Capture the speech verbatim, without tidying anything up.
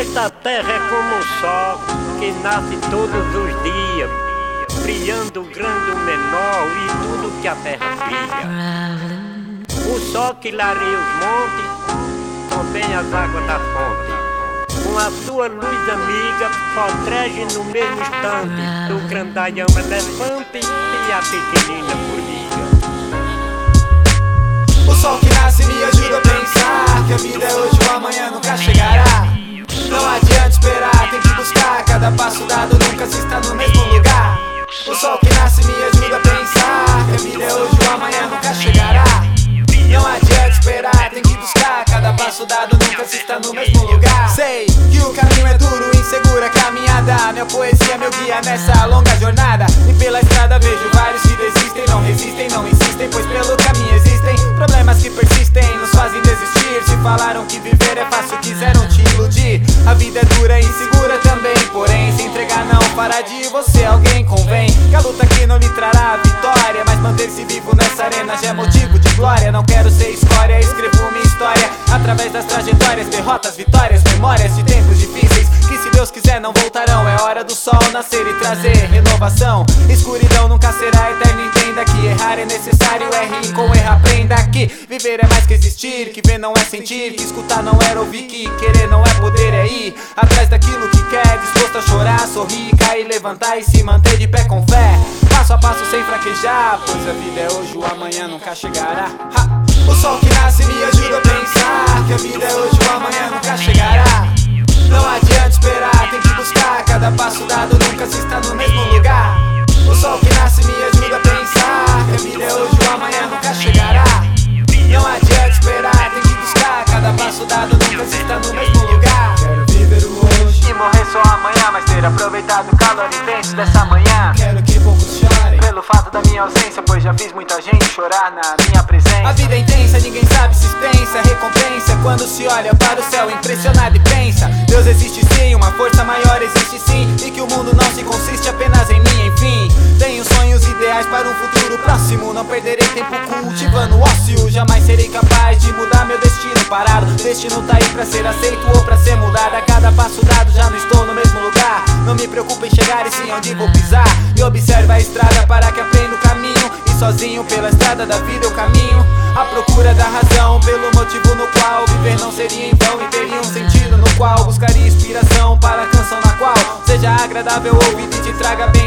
Esta terra é como o sol que nasce todos os dias, brilhando o grande, o menor e tudo que a terra cria. O sol que lareia os montes contém as águas da fonte. Com a sua luz amiga protege no mesmo instante do grandalhão elefante e a pequenina formiga. O sol que nasce me ajuda a pensar que a vida é hoje ou amanhã nunca chegará. Não adianta esperar, tem que buscar. Cada passo dado nunca se está no mesmo lugar. O sol que nasce me ajuda a pensar que a vida é hoje ou amanhã nunca chegará. Não adianta esperar, tem que buscar. Cada passo dado nunca se está no mesmo lugar. Sei que o caminho é duro, insegura caminhada. Minha poesia, meu guia nessa longa jornada. E pela estrada vejo vários que desistem. Não resistem, não insistem, pois pelo caminho existem problemas que persistem, nos fazem desistir. Se falaram que viver é fácil, quiseram te iludir. A vida é dura e insegura também, porém se entregar não fará de você alguém. Convém que a luta aqui não lhe trará a vitória, mas manter-se vivo nessa arena já é motivo de glória. Não quero ser escória, escrevo minha história através das trajetórias, derrotas, vitórias, memórias de tempos difíceis que se Deus quiser não voltarão. É hora do sol nascer e trazer renovação. Escuridão nunca será eterno, entenda que errar é necessário. Erre e com errar aprenda que viver é mais que existir, que ver não é sentir, que escutar não é ouvir, que querer não é poder, é ir atrás daquilo que quer, disposto a chorar, sorrir, cair, levantar e se manter de pé com fé, passo a passo sem fraquejar, pois a vida é hoje ou amanhã nunca chegará. Ha! O sol que nasce me ajuda a pensar que a vida é hoje ou amanhã nunca chegará. Não adianta esperar, tem que buscar. Cada passo dado nunca se está no mesmo lugar. O sol que nasce me ajuda a pensar que a vida é hoje ou amanhã nunca chegará. Não adianta esperar, tem que buscar. Cada passo dado nunca se está no mesmo lugar. Quero viver o hoje e morrer só amanhã, mas ter aproveitado o calor intenso dessa manhã. Quero que poucos chorem pelo fato da minha ausência, pois já fiz muita gente chorar na minha presença. A vida é intensa, ninguém sabe se pensa. Recompensa quando se olha para o céu impressionado e pensa: Deus existe sim, uma força maior existe sim, e que o mundo não se consiste apenas em mim. Enfim, tenho sonhos ideais para um futuro próximo. Não perderei tempo cultivando ócio. Jamais serei capaz de mudar meu destino parado. Destino tá aí pra ser aceito ou pra ser mudado. A cada passo dado já não estou no mesmo lugar. Não me preocupo em chegar e sim onde vou pisar. E observa a estrada para que aprenda o caminho. E sozinho pela estrada da vida eu caminho à procura da razão, pelo motivo no qual viver não seria em vão. E teria um sentido no qual buscaria inspiração para a canção na qual seja agradável ouvir e te traga bem